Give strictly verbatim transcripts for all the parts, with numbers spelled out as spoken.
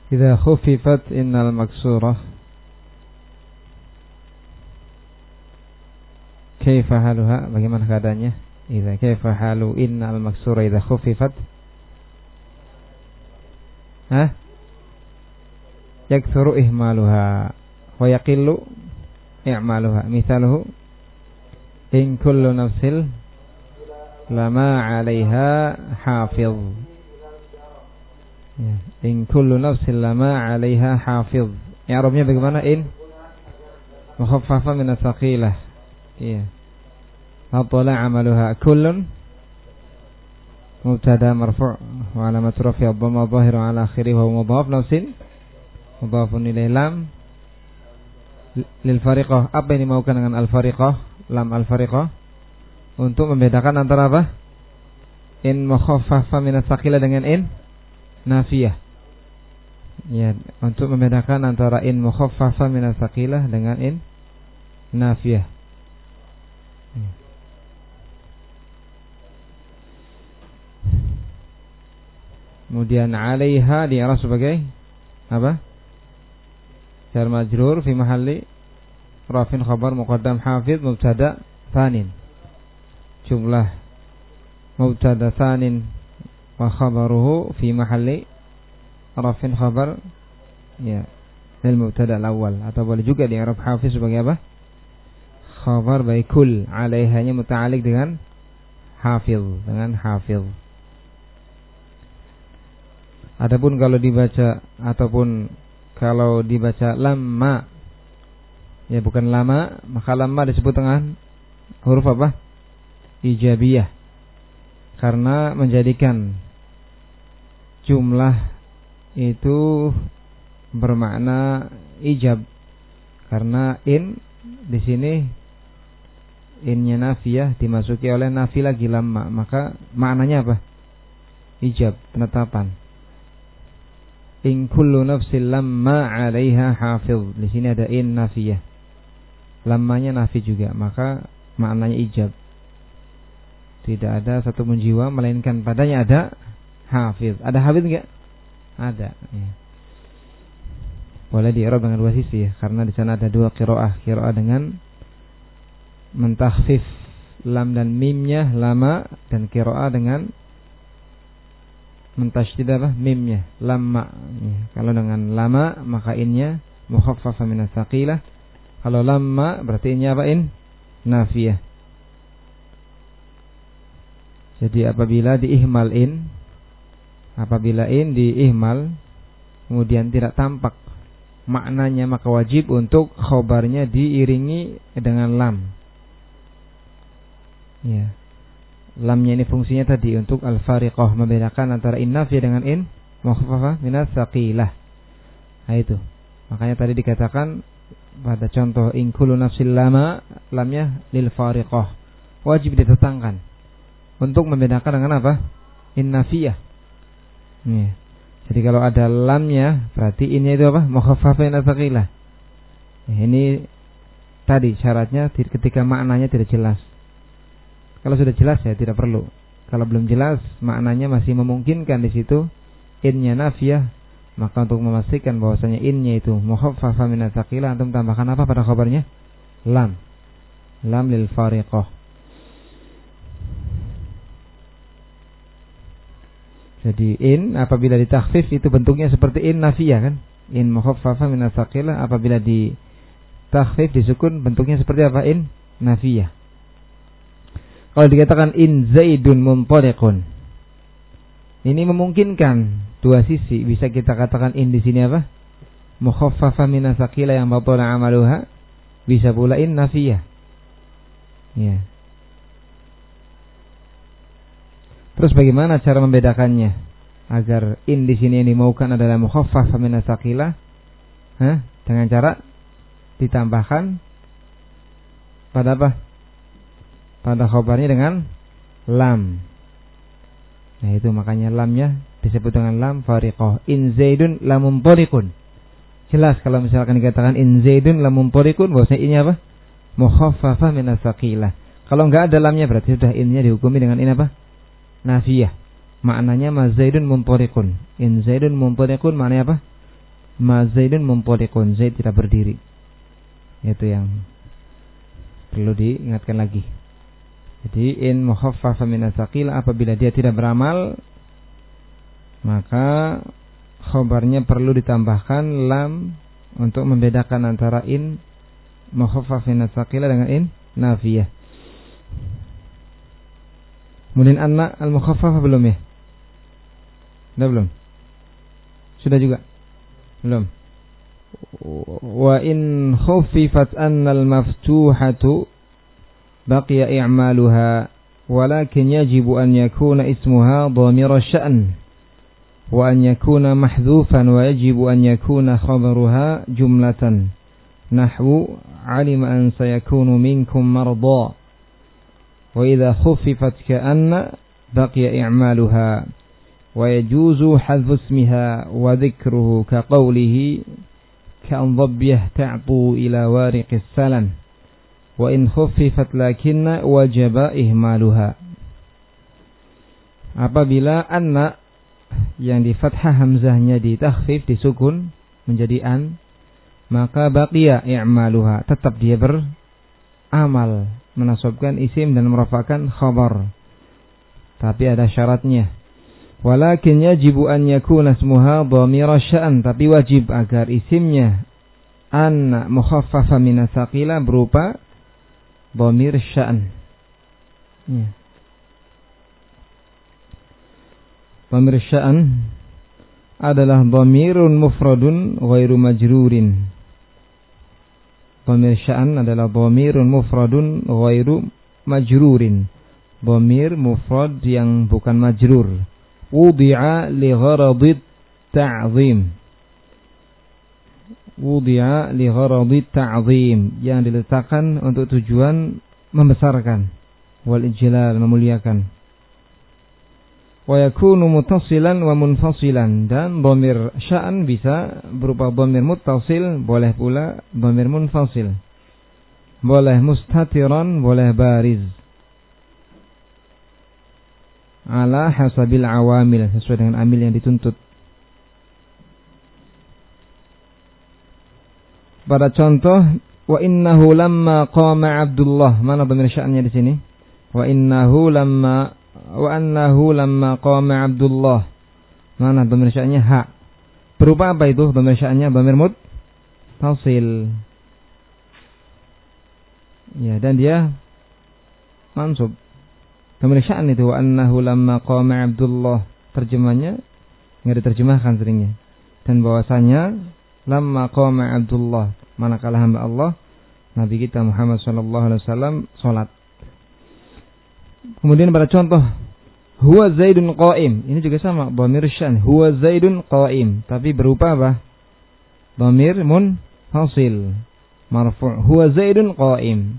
Idza khuffifat innal maksurah kaifa haluha, bagaimana keadaannya? Idza kaifa halu innal maksurah idza khuffifat? Hah? Yakthuru ihmaluha wa yaqillu i'maluha. Misaluhu in kullu nafsil lama 'alaiha hafiz. Ya, in kullu nafsin lama 'alaiha hafiz. I'rabnya bagaimana? In mukhaffafa min as-saqilah. Iya. Atala 'amaluha kullun mubtada marfu' wa 'alamat raf'i dhamma dhahira 'ala akhirih wa mudhaf nafsin mudhafun ilaihi lam lil fariqah. Apa yang dimaukan dengan al fariqah? Lam al fariqah untuk membedakan antara apa? In mukhaffafa min as-saqilah dengan in nafiyah. Ya, untuk membedakan antara in mukhaffafa min as-saqilah dengan in nafiyah. Kemudian 'alaiha di'araf sebagai apa? Jar majrur fi mahalli rafin khabar muqaddam hafiz mubtada tsanin. Jumlah mubtada tsanin wa khabaruhu fi mahalli rafin khabar ya lil mubtada al-awwal, atau boleh juga di'arab hafiz sebagai apa? Khabar baikul, 'alaihanya muta'alliq dengan hafiz, dengan hafiz. Adapun kalau dibaca ataupun kalau dibaca lamma, ya bukan lama, maka lamma disebut dengan huruf apa? Ijabiyah, karena menjadikan jumlah itu bermakna ijab. Karena in di sini innya nafiyah dimasuki oleh nafi lagi lamma, maka maknanya apa? Ijab, penetapan. In kullu nafsin lamma 'alaiha hafiz. Di sini ada in nafiyah. Lammanya nafi juga, maka maknanya ijab. Tidak ada satu menjiwa melainkan padanya ada hafiz. Ada hafiz enggak? Ada. Ya. Boleh di-i'rab dengan dua sisi ya, karena di sana ada dua qiraah, qiraah dengan mentakhfif lam dan mimnya lama, dan qiraah dengan mentasydid apa? Mimnya lamma. Ya. Kalau dengan lama maka innya mukhaffafa min as-saqilah. Kalau lamma berarti innya apa? In nafiyah. Jadi apabila diihmal in, apabila in diihmal kemudian tidak tampak maknanya, maka wajib untuk khobarnya diiringi dengan lam. Ya. Lamnya ini fungsinya tadi untuk al-fariqah, membedakan antara in nafiyah dengan in mukhaffafa min as-saqilah. Nah itu. Makanya tadi dikatakan pada contoh in kullu nafsil lama, lamnya lil fariqah. Wajib ditetangkan untuk membedakan dengan apa? In nafiyah. Ya. Jadi kalau ada lamnya berarti innya itu apa? Mukhaffafa min as-saqilah. Ya, ini tadi syaratnya ketika maknanya tidak jelas. Kalau sudah jelas ya tidak perlu. Kalau belum jelas maknanya masih memungkinkan di situ innya nafiyah, maka untuk memastikan bahwasanya innya itu mukhaffafa min as-saqilah, antum tambahkan apa pada khabarnya? Lam. Lam lil fariqah. Jadi in apabila ditakhfif itu bentuknya seperti in nafiyah kan? In mukhaffafa min as-saqilah, apabila ditakhfif disukun bentuknya seperti apa? In nafiyah. Kalau dikatakan in Zaidun muntaliqun, ini memungkinkan dua sisi. Bisa kita katakan in di sini apa? Mukhaffafa min as-saqilah yang batala amaluha. Bisa pula in nafiyah. Ya. Terus bagaimana cara membedakannya agar in di sini yang dimaukan adalah mukhaffafa min as-saqilah? Hah? Dengan cara ditambahkan pada apa? Pada khabarnya dengan lam. Nah itu makanya lamnya disebut dengan lam fariqah. In Zaidun lamun tariqun. Jelas kalau misalkan dikatakan in Zaidun lamun tariqun, bahwasanya ini apa? Mukhaffafa min as-saqilah. Kalau enggak ada lamnya berarti sudah innya dihukumi dengan in apa? Nafiyah. Maknanya ma Zaidun muntariqun. In Zaidun muntariqun maknanya apa? ma Zaidun muntaliqun, Zaid tidak berdiri. Itu yang perlu diingatkan lagi. Jadi in mukhaffafa min asaqil, apabila dia tidak beramal, maka khabarnya perlu ditambahkan lam untuk membedakan antara in mukhaffaf min asaqil dengan in nafiyah. Kemudian anna al-mukhaffaf belum ya? Sudah belum? Sudah juga? Belum. Wa in khuffifat anna al-maftuhatu baqiya i'maluha walakin yajibu an yakuna ismuha dhamira sya'n wa an yakuna mahdhufan wa yajibu an yakuna khabaruha jumlatan nahwu alima an sayakunu minkum marda wa idha khuffifat ka'anna baqiya i'maluha wa yajuzu hadfu ismiha wa dhikruhu ka qawlihi ka'an dhabbiyah ta'tu ila wariqis salam wa in khuffifat lakinna wajaba ihmaluha. Apabila anna yang di fathah hamzahnya di takhfif disukun menjadi an, maka baqiya i'maluha, tetap dia beramal menasabkan isim dan merafa'kan khabar. Tapi ada syaratnya. Walakin yajibu an yakuna ismuha dhamira sya'an, tapi wajib agar isimnya anna mukhaffafa min asaqila berupa dhamir sya'an. Ya. Dhamir sya'an adalah dhamirun mufradun ghairu majrurin. Dhamir sya'an adalah dhamirun mufradun ghairu majrurin. Dhamir mufrad yang bukan majrur. Wudi'a li gharadit ta'zim. Wudi'a li gharadit ta'zim, yang diletakkan untuk tujuan membesarkan, wal ijlal, memuliakan. Wa yakunu muttasilan wa munfasilan, dan dhamir sya'an bisa berupa dhamir muttasil, boleh pula dhamir munfasil. Boleh mustatiran, boleh bariz. Ala hasabil awamil, sesuai dengan amil yang dituntut. Pada contoh, wa innahu lamma qama Abdullah, mana dhamir sya'annya di sini? Wa innahu lamma wa annahu lamma qama Abdullah, mana dhamir sya'annya? Ha. Berupa apa itu dhamir sya'annya? Dhamir muttasil. Ya, dan dia mansub. Dhamir sya'an itu wa annahu lamma qama Abdullah, terjemahnya enggak diterjemahkan seringnya. Dan bahwasanya lamma qama Abdullah, manakala hamba Allah Nabi kita Muhammad sallallahu alaihi wasallam salat. Kemudian pada contoh huwa Zaidun qa'im, ini juga sama dhamir sya'an, huwa Zaidun qa'im, tapi berupa apa? Dhamir munfasil marfu', huwa Zaidun qa'im.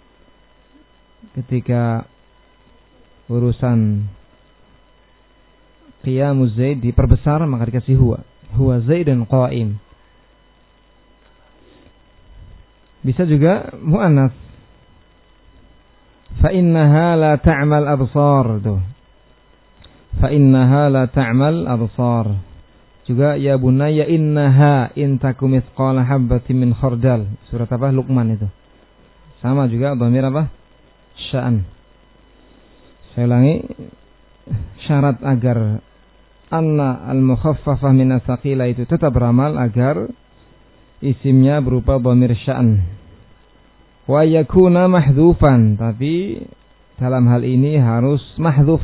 Ketika urusan qiyamuz Zaid diperbesar, maka dikasih huwa, huwa Zaidun qa'im. Bisa juga muannas. Fa innaha la ta'mal absar tuh. Fa innaha la ta'mal absar. Juga ya bunayya innaha in takum mithqala habatin min khardal. Surat apa? Luqman itu. Sama juga dhamir apa? Sya'an. Saya ulangi, syarat agar anna al-mukhaffafah min asaqila itu tetap beramal agar isimnya berupa dhamir sya'an. Wa yakuna mahdhufan, tapi dalam hal ini harus mahdhuf.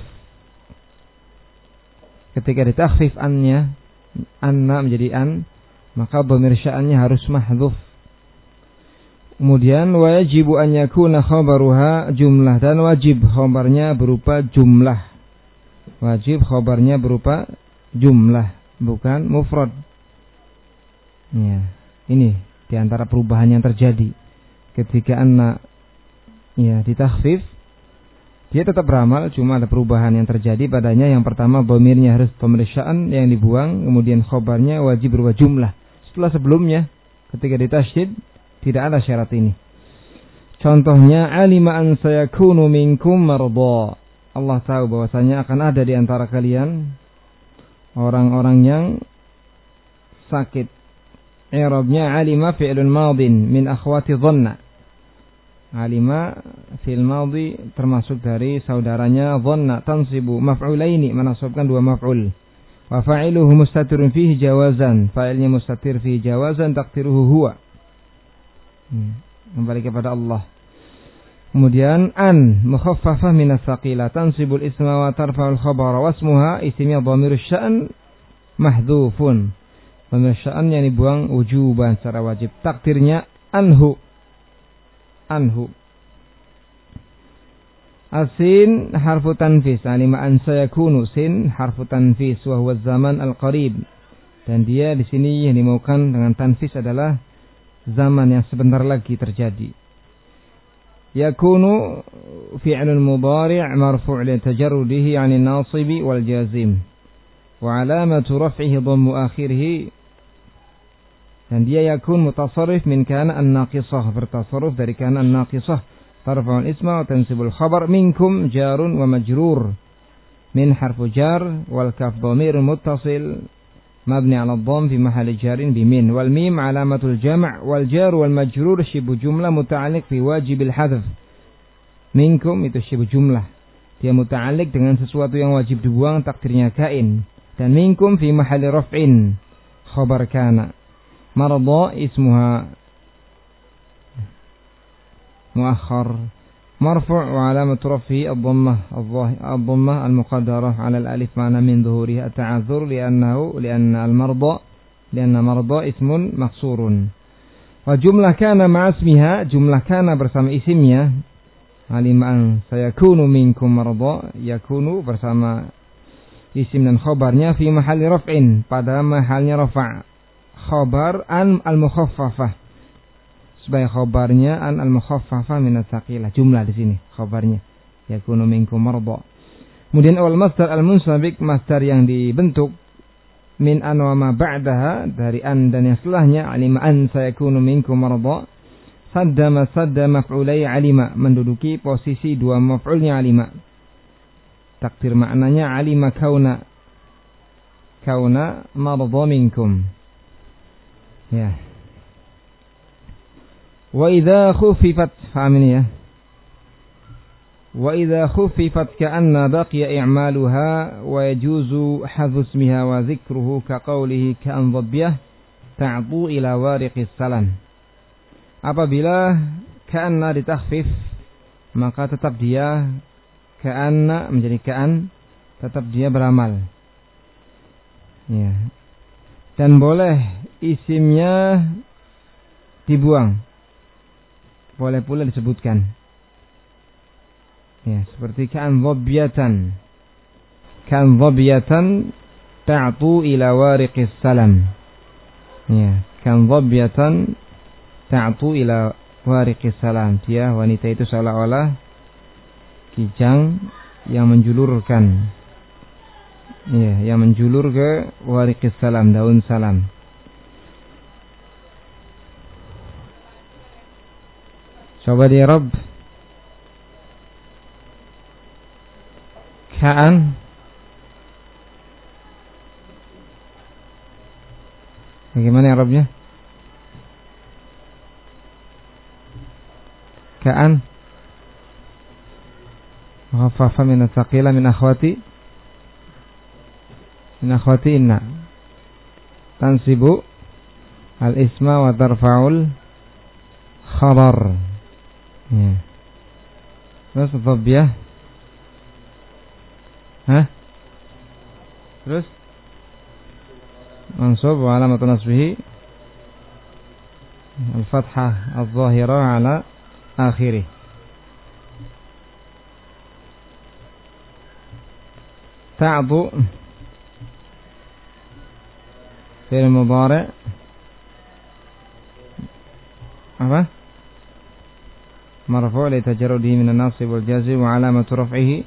Ketika ditakhfif annya, anna menjadi an, maka dhamir sya'annya harus mahdhuf. Kemudian wa yajibu an yakuna khabaruha jumlah, dan wajib khabarnya berupa jumlah. Wajib khabarnya berupa jumlah, bukan mufrad. Ya, ini di antara perubahan yang terjadi. Ketika anna ya ditakhfif, dia tetap beramal, cuma ada perubahan yang terjadi padanya. Yang pertama, dhamirnya harus dhamir sya'an yang dibuang, kemudian khabarnya wajib berupa jumlah. Setelah sebelumnya ketika ditasydid tidak ada syarat ini. Contohnya, alima an sayakunu minkum marda. Allah tahu bahwasanya akan ada di antara kalian orang-orang yang sakit. i'rabnya alima fi'lun madin min akhwati dhanna. Alima fi'il madhi termasuk dari saudaranya dhanna, tansibu maf'ulaini, menasabkan dua maf'ul. Wa fa'iluhu mustatirun fihi jawazan, fa'ilnya mustatir fihi jawazan, taqdiruhu huwa. Hmm. Kembali kepada Allah. Kemudian an mukhaffafah min as-saqila, tansibul isma wa tarfa'ul khabara, wasmuha isimnya dhamirus sya'n mahdhufun. Dhamir sya'an yang dibuang wujuban secara wajib. Takdirnya anhu. Anhu. Asin harfu tanfis. Alima an sayakunu, sin harfu tanfis wa huwa zaman al-qarib. Dan dia di sini yang dimaukan dengan tanfis adalah zaman yang sebentar lagi terjadi. Yakunu fi'lun mudhari' marfu' li tajarrudihi 'anil nasibi wal jazim. Wa 'alamatu raf'ihi dhammu akhirih. Dan dia yakun mutasarrif min kana an-naqisah, bertasarruf dari kana an-naqisah, tarfa'ul isma wa tansibul khabar. Minkum jarun wa majrur, min harfu jar wal kaf dhamirun muttasil mabni 'ala dhamm fi mahalli jarin bi min, wal mim 'alamatul jam' wal jar wal majrur shibu jumlah muta'alliq fi wajibil hadf. Minkum itu shibu jumlah, dia muta'alliq dengan sesuatu yang wajib dibuang, takdirnya kain. Dan minkum fi mahalli raf'in, khabar kana. Marada ismuha muakhar marfu' wa alamatu raf'i ad-dhammah ad-dhammah al-muqaddarah 'ala al-alif ma'na min dhuhuriha at-ta'azzur li'annahu li'anna al-marda li'anna marda ismun maqsurun. Wa jumlah kana ma'a ismiha, jumlah kana bersama isimnya, aliman sayakunu minkum marda, yakunu bersama isim dan khabarnya, fi mahalli raf'in, pada mahalnya rafa', khabar an al-mukhaffafah, sebagai khabarnya an al-mukhaffafah min as-saqilah, jumlah di sini khabarnya yakunu minkum marda. Kemudian awal masdar al-munsabik, masdar yang dibentuk min an wa ma ba'daha, dari an dan yang setelahnya, alima an sayakunu minkum marda. Saddama sadda maf'ulai alima, menduduki posisi dua maf'ulnya alima. Takdir maknanya alima kauna kauna marda minkum. Ya. Wa idza khuffifat, faham ini ya. Wa idza khuffifat ka'anna baqiya i'maluha wa yajuzu hadhu ismiha wa dhikruhu ka qawlihi ka'an dhabbiyah ta'tu ila wariqis salam. Apabila ka'anna ditakhfif, maka tetap dia ka'anna menjadi ka'an, tetap dia beramal. Ya. Dan boleh isimnya dibuang, boleh pula disebutkan. Ya, seperti ka'an dhabbiyatan, ka'an dhabbiyatan ta'tu ila wariqis salam. Ya, ka'an dhabbiyatan ta'tu ila wariqis salam. Dia wanita itu seolah-olah kijang yang menjulurkan, ya, yang menjulur ke wariqis salam, daun salam. Coba di Rabb. Ka'an. Bagaimana ya Rabbnya? Ka'an. Mukhaffafa min as-saqila min akhwati min akhwati inna. Tansibu al-isma wa tarfa'ul khabar. Ya. Terus dhabbiyah. Hah? Terus mansub wa alamatu nasbihi al-fathah adh-dhahira ala akhirih. Ta'tu fi'il mudhari' apa? Marfu' li tajarrudihi min an-nasb wal jazm wa alamatu raf'ihi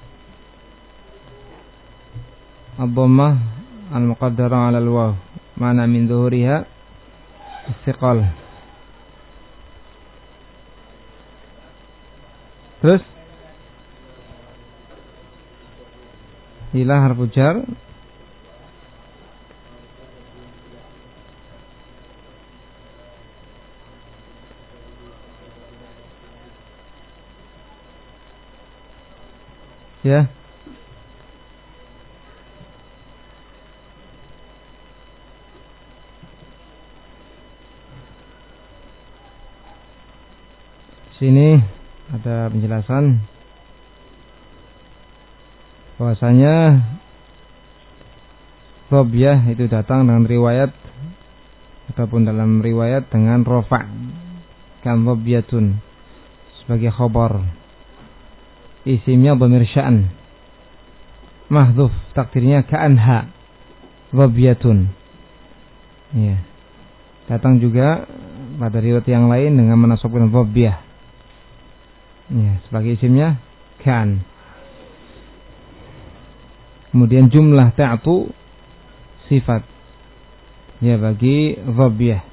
ad-dhammah al-muqaddara 'ala al-waw ma'na min dhuhuriha istiqal. Terus ila harfu jar ya. Sini ada penjelasan bahwasanya Robiyah itu datang dengan riwayat ataupun dalam riwayat dengan rofa' kan Robiyatun sebagai khabar, isimnya dhamir sya'an mahdhuf, takdirnya ka'anha Robiyatun. Ya. Datang juga pada riwayat yang lain dengan menasabkan Robiyah. Ya, sebagai isimnya kan. Kemudian jumlah ta'tu sifat ya bagi Robiyah.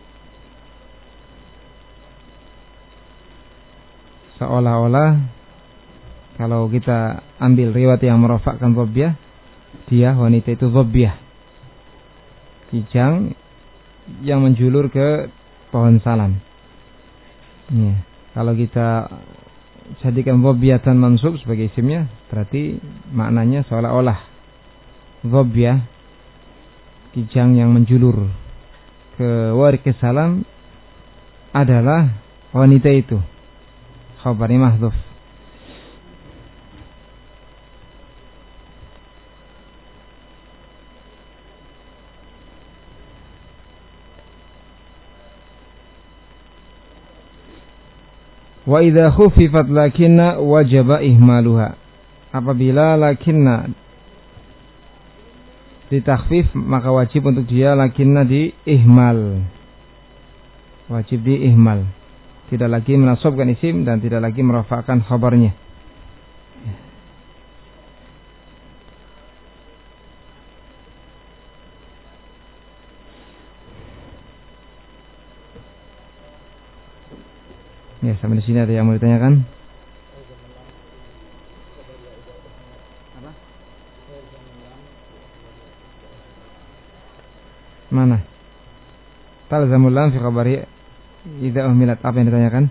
Seolah-olah kalau kita ambil riwayat yang merofakkan Robiyah, dia wanita itu Robiyah, kijang yang menjulur ke pohon salam. Ya. Kalau kita jadikan Robiyatan mansub sebagai isimnya, berarti maknanya seolah-olah Robiyah, kijang yang menjulur ke warik salam, adalah wanita itu. Khabarnya mahdhuf. Wa idza khufifat lakinna wajaba ihmaluha. Apabila lakinna ditakhfif maka wajib untuk dia lakinna diihmal. Wajib diihmal. Tidak lagi menasabkan isim dan tidak lagi merafa'kan khabarnya. Ya, sampai di sini ada yang mau ditanyakan? Apa? Mana? Talzamul lam fi khabari idza uhmilat. Apa yang ditanyakan?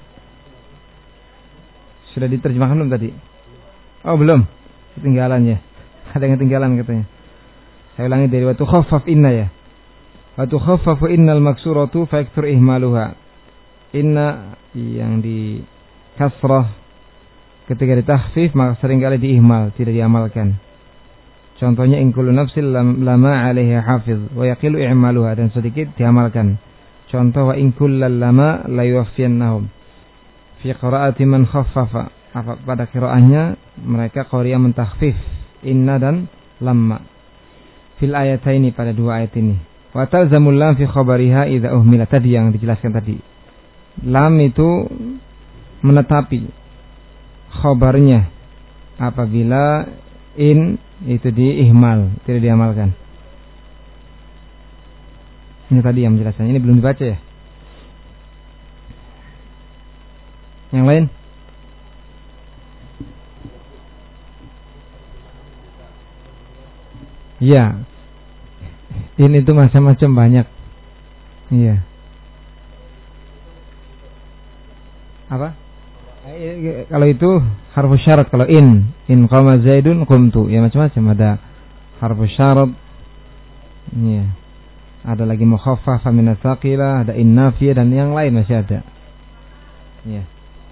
Sudah diterjemahkan belum tadi? Oh, belum. Ketinggalan ya. Ada yang ketinggalan katanya. Saya ulangi dari wa tukhaffaf inna ya. Wa tukhaffafu innal maksuratu fa yakthur ihmaluha. Inna yang di kasrah ketika ditakhfif maka seringkali diihmal, tidak diamalkan. Contohnya in kullu nafsin lama 'alaiha hafiz wa yaqilu i'maluha, dan sedikit diamalkan. Contoh wa in kullal lama la yuwaffiyannahum fi qira'ati man khaffafa. Apa pada qiraahnya mereka qari'ah mentakhfif inna dan lamma fil ayataini, pada dua ayat ini. Wa talzamul lam fi khabariha idza uhmila, tadi yang dijelaskan tadi. Lam itu menetapi khabarnya apabila in itu diihmal, tidak diamalkan. Ini tadi yang menjelaskan. Ini belum dibaca ya? Yang lain? Ya. In itu macam-macam banyak. Iya. Apa? Kalau itu harfu syarat. Kalau in, in qama Zaidun qumtu, ya macam-macam. Ada harfu syarat. Iya. Ada lagi mukhaffafah min ats-tsaqilah, ada in nafiyah dan yang lain masih ada. Iya.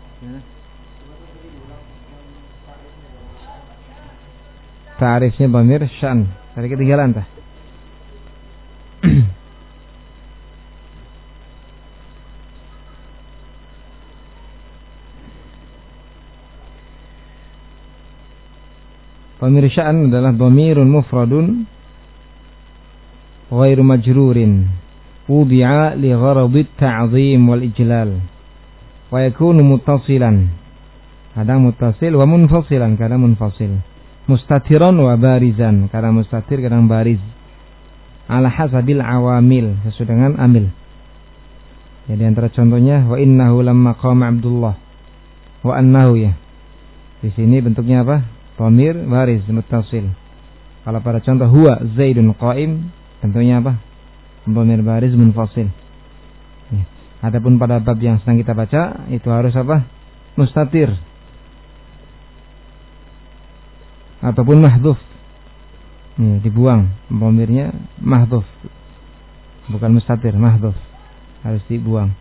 Ta'rifnya dhamir sya'n. Tadi ketinggalan tah. Dhamir sya'an adalah dhamirun mufradun ghairu majrurin wudi'a li gharadit ta'zim wal ijlal wa yakunu muttasilan, kadang muttasil, wa munfasilan, kadang munfasil, mustatiran wa barizan, kadang mustatir, kadang bariz, ala hasabil awamil, sesuai dengan amil. Jadi antara contohnya wa innahu lamma qama Abdullah, wa annahu, ya. Di sini bentuknya apa? Dhamir bariz muttasil. Kalau pada contoh huwa Zaidun qa'im, tentunya apa? Dhamir bariz munfasil. Ya. Adapun pada bab yang sedang kita baca itu harus apa? Mustatir. ataupun mahdhuf. Ya, dibuang dhamirnya mahdhuf. Bukan mustatir, mahdhuf. Harus dibuang.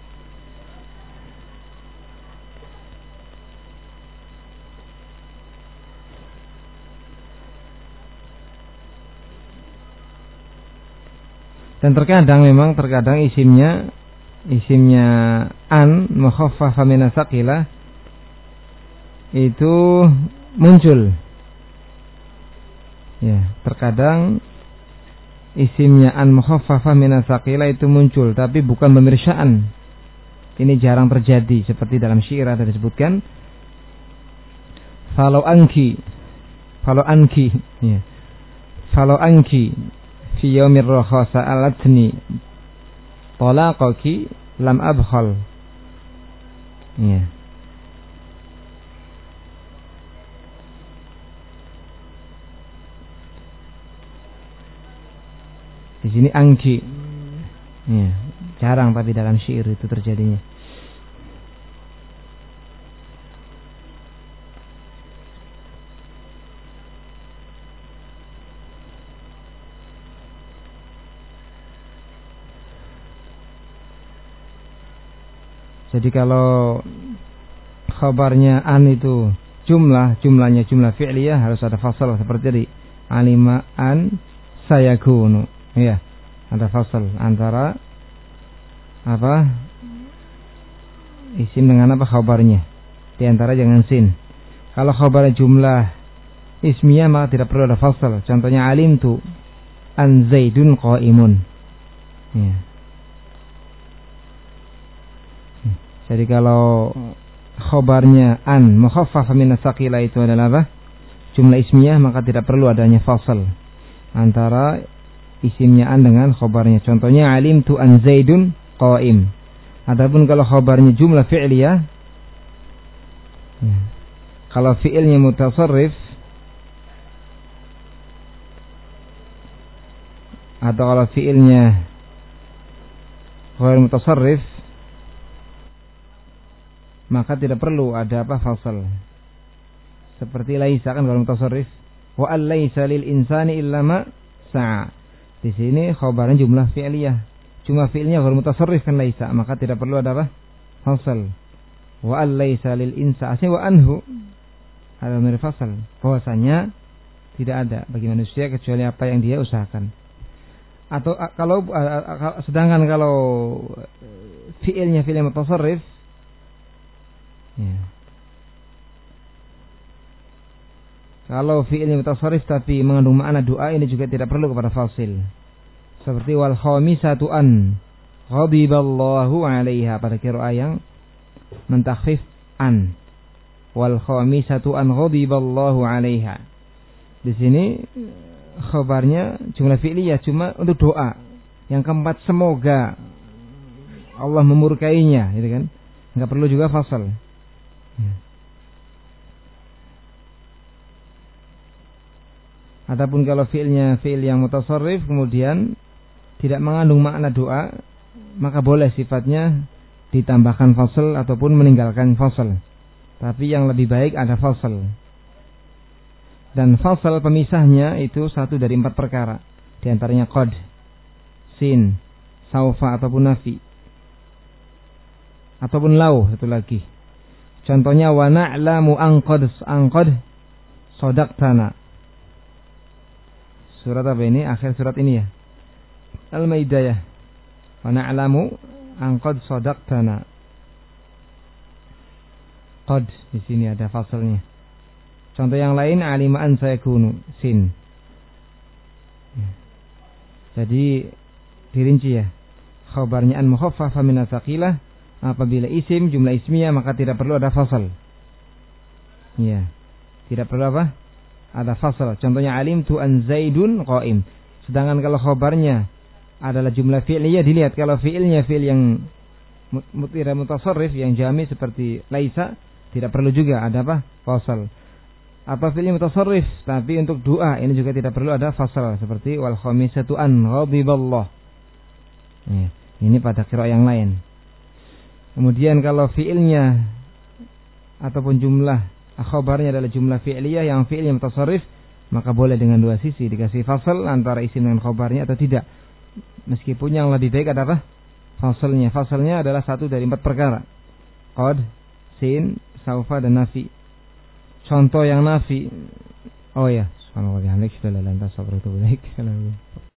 Dan terkadang memang terkadang isimnya isimnya an mukhaffafah min as-saqilah itu muncul. Ya, terkadang isimnya an mukhaffafah min as-saqilah itu muncul tapi bukan pemirsaan. Ini jarang terjadi seperti dalam syair ada disebutkan falau anki falau anki ya. Falau anki fi yaumir raha sa'alatni talaqaki lam abkhal. Ya. Di sini angki. Ya, jarang tapi dalam syair itu terjadinya. Jadi kalau khabarnya an itu jumlah, jumlahnya jumlah fi'liyah harus ada fasal seperti tadi. Alima an sayakunu. Ya, ada fasal antara apa? Isim dengan apa khabarnya. Di antara jangan sin. Kalau khabarnya jumlah ismiyah maka tidak perlu ada fasal. Contohnya alimtu an Zaidun qaimun. Ya. Jadi kalau khobarnya an mukhaffafah min as-saqilah itu adalah apa? Jumlah ismiyah maka tidak perlu adanya fasal antara isimnya an dengan khobarnya. Contohnya alimtu an Zaidun qaim. Adapun kalau khobarnya jumlah fi'liyah, ya. Kalau fi'ilnya mutasarrif atau kalau fi'ilnya ghair mutasarrif maka tidak perlu ada apa fasal. Seperti laisa kan kalau mutasarrif, wa al-laisa lil insani illa ma sa'a. Di sini khabarnya jumlah fi'liyah. Cuma fi'ilnya ghair mutasarrif kan laisa, maka tidak perlu ada apa? Fasal. Wa al-laisa lil insani wa anhu. Ada mirip fasal. Bahwasanya tidak ada bagi manusia kecuali apa yang dia usahakan. Atau kalau sedangkan kalau fi'ilnya fi'il mutasarrif, ya. Kalau fi'ilnya mutasarrif tapi mengandung makna doa, ini juga tidak perlu kepada fasil. Seperti wal khamisatu an ghadiballahu 'alaiha pada qiraah yang mentakhfif an. Wal khamisatu an ghadiballahu 'alaiha. Di sini khabarnya jumlah fi'liyah cuma untuk doa. Yang keempat semoga Allah memurkainya, gitu kan? Enggak perlu juga fasal. Adapun kalau fi'ilnya fi'il yang mutasarrif kemudian tidak mengandung makna doa, maka boleh sifatnya ditambahkan fasal ataupun meninggalkan fasal. Tapi yang lebih baik ada fasal. Dan fasal pemisahnya itu satu dari empat perkara. Di antaranya qad, sin, saufa ataupun nafi. Ataupun lau satu lagi. Contohnya wa na'lamu anqad anqad sadaqtana. Surat apa ini? Akhir surat ini ya. Al-Maidah ya. Wa na'lamu anqad sadaqtana. Qad di sini ada fasalnya. Contoh yang lain alima an sayakunu sin. Ya. Jadi dirinci ya. Khabarnya an mukhaffafah min as-saqilah. Apabila isim jumlah ismiyah maka tidak perlu ada fasal. Ya. Tidak perlu apa? Ada fasal. Contohnya alimtu an Zaidun qaim. Sedangkan kalau khabarnya adalah jumlah fi'liyah, dilihat kalau fi'ilnya fi'il yang mutira mutasarrif yang jami seperti laisa, tidak perlu juga ada apa? Fasal. Atau fi'il mutasarrif tapi untuk doa ini juga tidak perlu ada fasal seperti wal khamisatu an ghadiballah. Ya. Ini pada qiraah yang lain. Kemudian kalau fi'ilnya ataupun jumlah khabarnya adalah jumlah fi'liyah yang fi'ilnya mutasarrif, maka boleh dengan dua sisi, dikasih fasal antara isim dengan khobarnya atau tidak. Meskipun yang lebih baik adalah fasalnya. Fasalnya adalah satu dari empat perkara. Qad, sin, saufa dan nafi. Contoh yang nafi. Oh ya, subhanallah, bihamdik, la ilaha illa anta, astaghfiruka wa atubu ilaik.